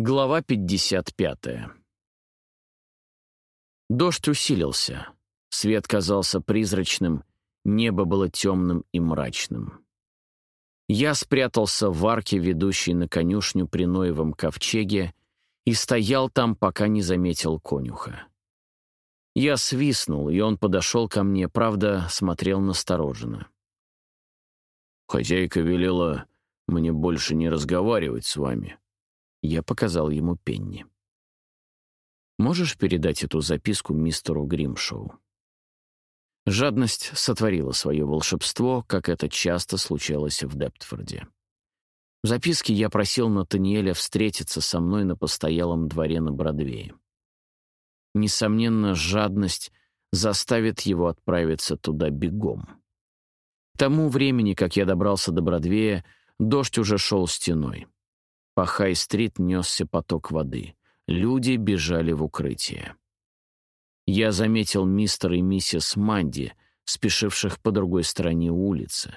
Глава 55. Дождь усилился. Свет казался призрачным, небо было темным и мрачным. Я спрятался в арке, ведущей на конюшню при Ноевом ковчеге, и стоял там, пока не заметил конюха. Я свистнул, и он подошел ко мне, правда, смотрел настороженно. «Хозяйка велела мне больше не разговаривать с вами». Я показал ему пенни. «Можешь передать эту записку мистеру Гримшоу?» Жадность сотворила свое волшебство, как это часто случалось в Дептфорде. В записке я просил Натаниэля встретиться со мной на постоялом дворе на Бродвее. Несомненно, жадность заставит его отправиться туда бегом. К тому времени, как я добрался до Бродвея, дождь уже шел стеной. По Хай-стрит несся поток воды. Люди бежали в укрытие. Я заметил мистера и миссис Манди, спешивших по другой стороне улицы.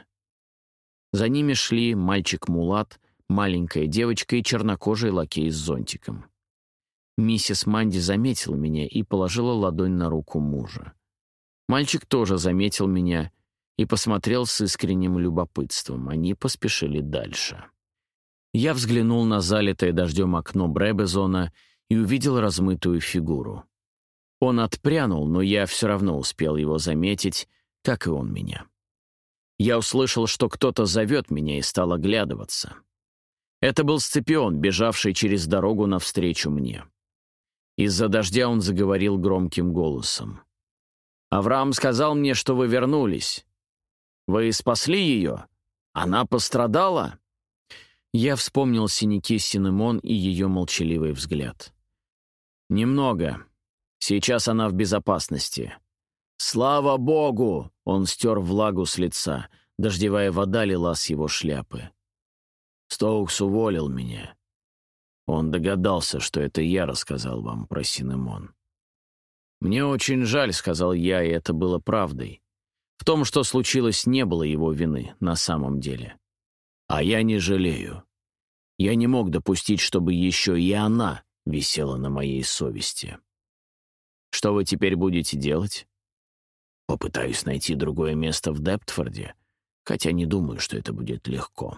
За ними шли мальчик-мулат, маленькая девочка и чернокожий лакей с зонтиком. Миссис Манди заметила меня и положила ладонь на руку мужа. Мальчик тоже заметил меня и посмотрел с искренним любопытством. Они поспешили дальше. Я взглянул на залитое дождем окно Бребезона и увидел размытую фигуру. Он отпрянул, но я все равно успел его заметить, как и он меня. Я услышал, что кто-то зовет меня, и стал оглядываться. Это был Сципион, бежавший через дорогу навстречу мне. Из-за дождя он заговорил громким голосом. «Авраам сказал мне, что вы вернулись. Вы спасли ее? Она пострадала?» Я вспомнил синяки Синемон и ее молчаливый взгляд. «Немного. Сейчас она в безопасности». «Слава Богу!» — он стер влагу с лица. Дождевая вода лила с его шляпы. «Стоукс уволил меня. Он догадался, что это я рассказал вам про Синемон». «Мне очень жаль», — сказал я, и это было правдой. В том, что случилось, не было его вины на самом деле. «А я не жалею. Я не мог допустить, чтобы еще и она висела на моей совести». «Что вы теперь будете делать?» «Попытаюсь найти другое место в Дептфорде, хотя не думаю, что это будет легко.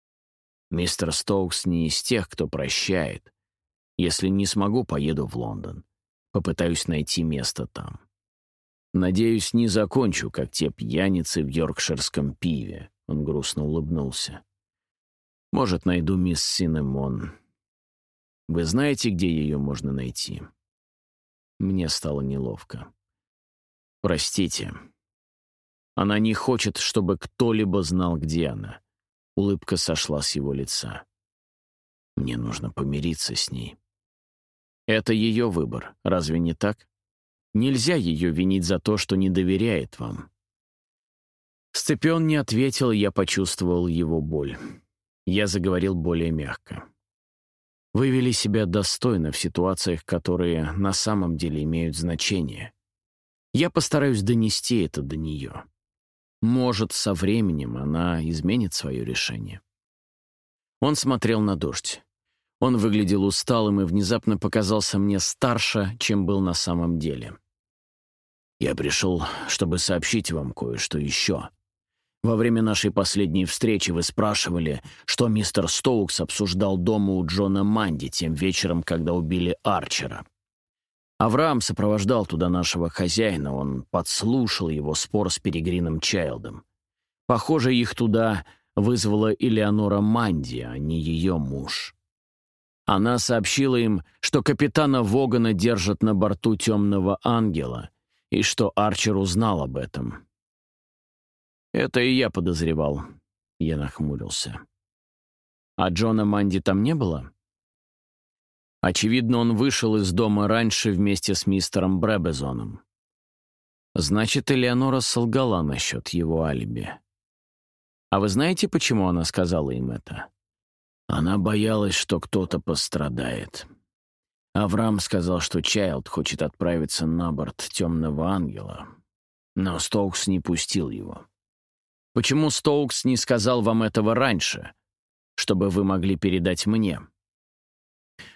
Мистер Стоукс не из тех, кто прощает. Если не смогу, поеду в Лондон. Попытаюсь найти место там. Надеюсь, не закончу, как те пьяницы в йоркширском пиве». Он грустно улыбнулся. «Может, найду мисс Синемон. Вы знаете, где ее можно найти?» Мне стало неловко. «Простите. Она не хочет, чтобы кто-либо знал, где она». Улыбка сошла с его лица. «Мне нужно помириться с ней». «Это ее выбор, разве не так? Нельзя ее винить за то, что не доверяет вам». Сципион не ответил, и я почувствовал его боль. Я заговорил более мягко. «Вы вели себя достойно в ситуациях, которые на самом деле имеют значение. Я постараюсь донести это до нее. Может, со временем она изменит свое решение». Он смотрел на дождь. Он выглядел усталым и внезапно показался мне старше, чем был на самом деле. «Я пришел, чтобы сообщить вам кое-что еще. Во время нашей последней встречи вы спрашивали, что мистер Стоукс обсуждал дома у Джона Манди тем вечером, когда убили Арчера. Авраам сопровождал туда нашего хозяина, он подслушал его спор с Перегрином Чайлдом. Похоже, их туда вызвала Элеонора Манди, а не ее муж. Она сообщила им, что капитана Вогана держат на борту «Темного ангела», и что Арчер узнал об этом. «Это и я подозревал», — я нахмурился. «А Джона Манди там не было?» Очевидно, он вышел из дома раньше вместе с мистером Бребезоном. Значит, Элеонора солгала насчет его алиби. А вы знаете, почему она сказала им это? Она боялась, что кто-то пострадает. Авраам сказал, что Чайлд хочет отправиться на борт «Темного ангела», но Стоукс не пустил его. Почему Стоукс не сказал вам этого раньше, чтобы вы могли передать мне?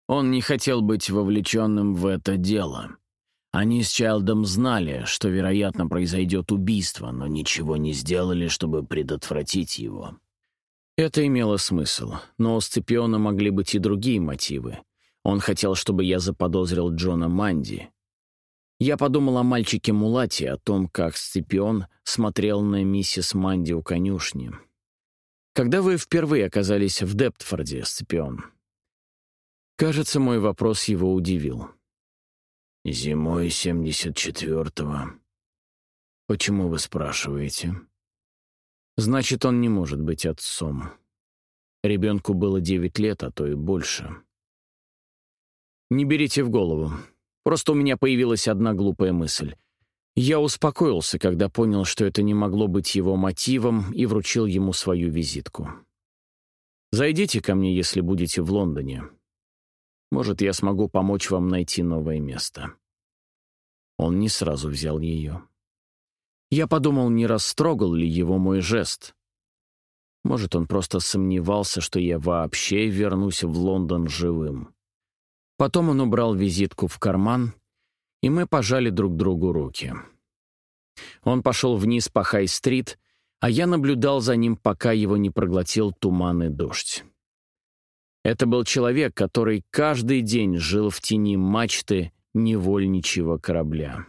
Он не хотел быть вовлеченным в это дело. Они с Чайлдом знали, что, вероятно, произойдет убийство, но ничего не сделали, чтобы предотвратить его. Это имело смысл, но у Сципиона могли быть и другие мотивы. Он хотел, чтобы я заподозрил Джона Манди. Я подумал о мальчике Мулате, о том, как Сципион смотрел на миссис Манди у конюшни. Когда вы впервые оказались в Дептфорде, Сципион? Кажется, мой вопрос его удивил. Зимой 74-го. Почему вы спрашиваете? Значит, он не может быть отцом. Ребенку было 9 лет, а то и больше. Не берите в голову. Просто у меня появилась одна глупая мысль. Я успокоился, когда понял, что это не могло быть его мотивом, и вручил ему свою визитку. Зайдите ко мне, если будете в Лондоне. Может, я смогу помочь вам найти новое место. Он не сразу взял ее. Я подумал, не растрогал ли его мой жест. Может, он просто сомневался, что я вообще вернусь в Лондон живым. Потом он убрал визитку в карман, и мы пожали друг другу руки. Он пошел вниз по Хай-стрит, а я наблюдал за ним, пока его не проглотил туман и дождь. Это был человек, который каждый день жил в тени мачты невольничьего корабля.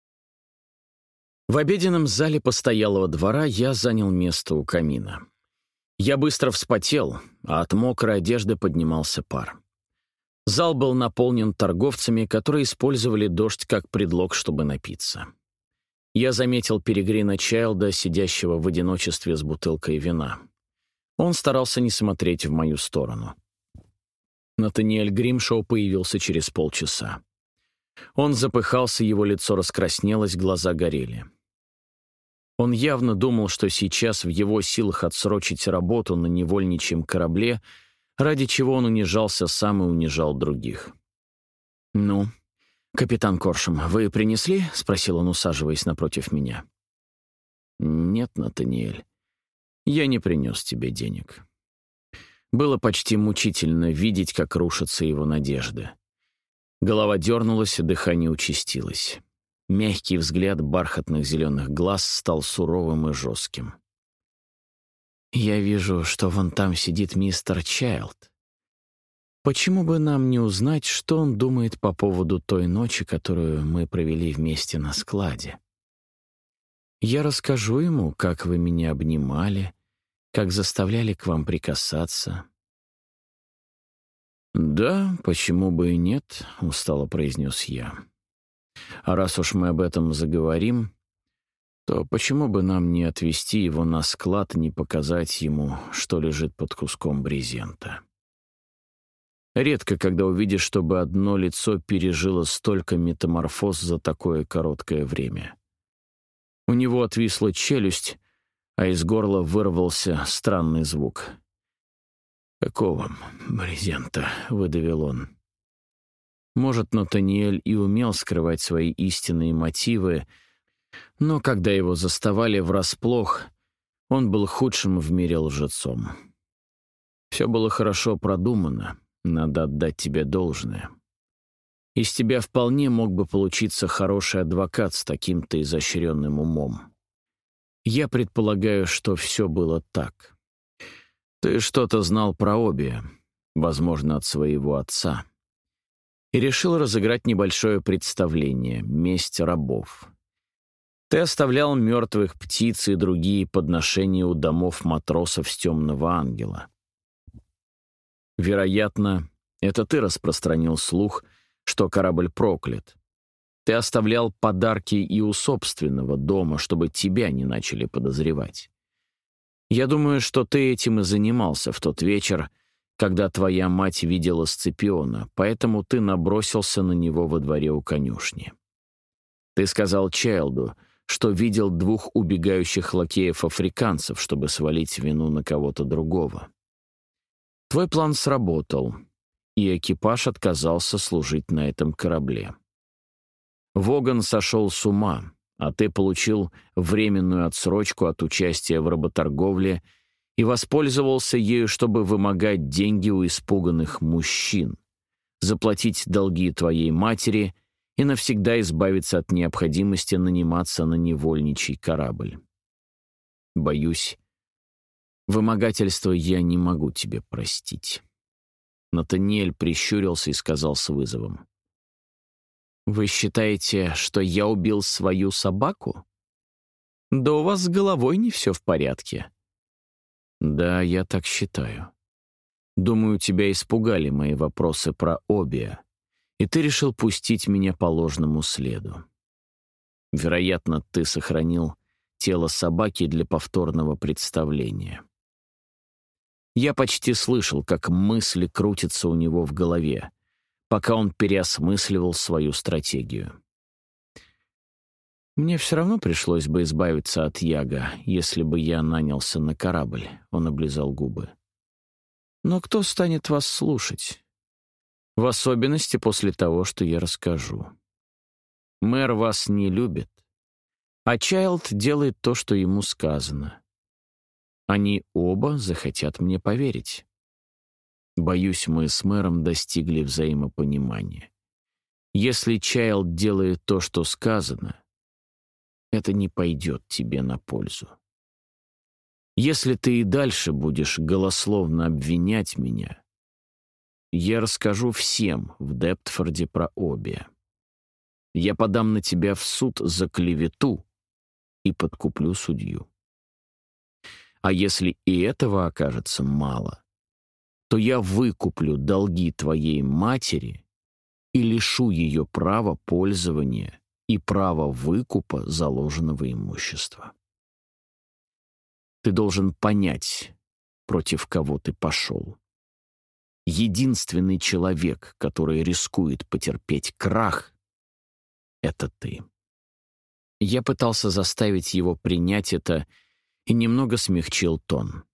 В обеденном зале постоялого двора я занял место у камина. Я быстро вспотел, а от мокрой одежды поднимался пар. Зал был наполнен торговцами, которые использовали дождь как предлог, чтобы напиться. Я заметил Перегрина Чайлда, сидящего в одиночестве с бутылкой вина. Он старался не смотреть в мою сторону. Натаниэль Гримшоу появился через полчаса. Он запыхался, его лицо раскраснелось, глаза горели. Он явно думал, что сейчас в его силах отсрочить работу на невольничьем корабле, ради чего он унижался сам и унижал других. «Ну, капитан Коршем, вы принесли?» — спросил он, усаживаясь напротив меня. «Нет, Натаниэль, я не принес тебе денег». Было почти мучительно видеть, как рушатся его надежды. Голова дернулась, дыхание участилось. Мягкий взгляд бархатных зеленых глаз стал суровым и жестким. «Я вижу, что вон там сидит мистер Чайлд. Почему бы нам не узнать, что он думает по поводу той ночи, которую мы провели вместе на складе? Я расскажу ему, как вы меня обнимали, как заставляли к вам прикасаться». «Да, почему бы и нет», — устало произнес я. «А раз уж мы об этом заговорим, то почему бы нам не отвезти его на склад и не показать ему, что лежит под куском брезента? Редко, когда увидишь, чтобы одно лицо пережило столько метаморфоз за такое короткое время. У него отвисла челюсть, а из горла вырвался странный звук. «Какого брезента?» — выдавил он. Может, Натаниэль и умел скрывать свои истинные мотивы, но когда его заставали врасплох, он был худшим в мире лжецом. Все было хорошо продумано, надо отдать тебе должное. Из тебя вполне мог бы получиться хороший адвокат с таким-то изощренным умом. Я предполагаю, что все было так. Ты что-то знал про Оби, возможно, от своего отца, и решил разыграть небольшое представление «Месть рабов». Ты оставлял мертвых птиц и другие подношения у домов матросов с Темного Ангела. Вероятно, это ты распространил слух, что корабль проклят. Ты оставлял подарки и у собственного дома, чтобы тебя не начали подозревать. Я думаю, что ты этим и занимался в тот вечер, когда твоя мать видела Сципиона, поэтому ты набросился на него во дворе у конюшни. Ты сказал Чайлду, что видел 2 убегающих лакеев-африканцев, чтобы свалить вину на кого-то другого. Твой план сработал, и экипаж отказался служить на этом корабле. Воган сошел с ума, а ты получил временную отсрочку от участия в работорговле и воспользовался ею, чтобы вымогать деньги у испуганных мужчин, заплатить долги твоей матери и навсегда избавиться от необходимости наниматься на невольничий корабль. Боюсь, вымогательство я не могу тебе простить». Натаниэль прищурился и сказал с вызовом: «Вы считаете, что я убил свою собаку? Да у вас с головой не все в порядке». «Да, я так считаю. Думаю, тебя испугали мои вопросы про Обия, и ты решил пустить меня по ложному следу. Вероятно, ты сохранил тело собаки для повторного представления». Я почти слышал, как мысли крутятся у него в голове, пока он переосмысливал свою стратегию. «Мне все равно пришлось бы избавиться от Яга, если бы я нанялся на корабль», — он облизал губы. «Но кто станет вас слушать? В особенности после того, что я расскажу. Мэр вас не любит, а Чайлд делает то, что ему сказано. Они оба захотят мне поверить. Боюсь, мы с мэром достигли взаимопонимания. Если Чайлд делает то, что сказано, это не пойдет тебе на пользу. Если ты и дальше будешь голословно обвинять меня, я расскажу всем в Дептфорде про Обия. Я подам на тебя в суд за клевету и подкуплю судью. А если и этого окажется мало, то я выкуплю долги твоей матери и лишу ее права пользования и права выкупа заложенного имущества. Ты должен понять, против кого ты пошел. Единственный человек, который рискует потерпеть крах, — это ты». Я пытался заставить его принять это и немного смягчил тон.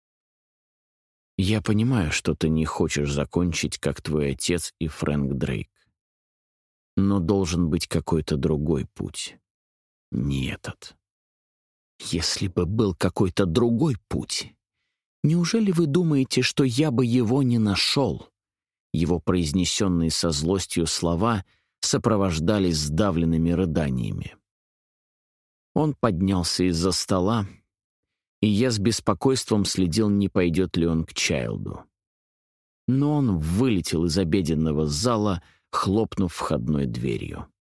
«Я понимаю, что ты не хочешь закончить, как твой отец и Фрэнк Дрейк. Но должен быть какой-то другой путь. Не этот. Если бы был какой-то другой путь, неужели вы думаете, что я бы его не нашел?» Его произнесенные со злостью слова сопровождались сдавленными рыданиями. Он поднялся из-за стола, и я с беспокойством следил, не пойдет ли он к Чайлду. Но он вылетел из обеденного зала, хлопнув входной дверью.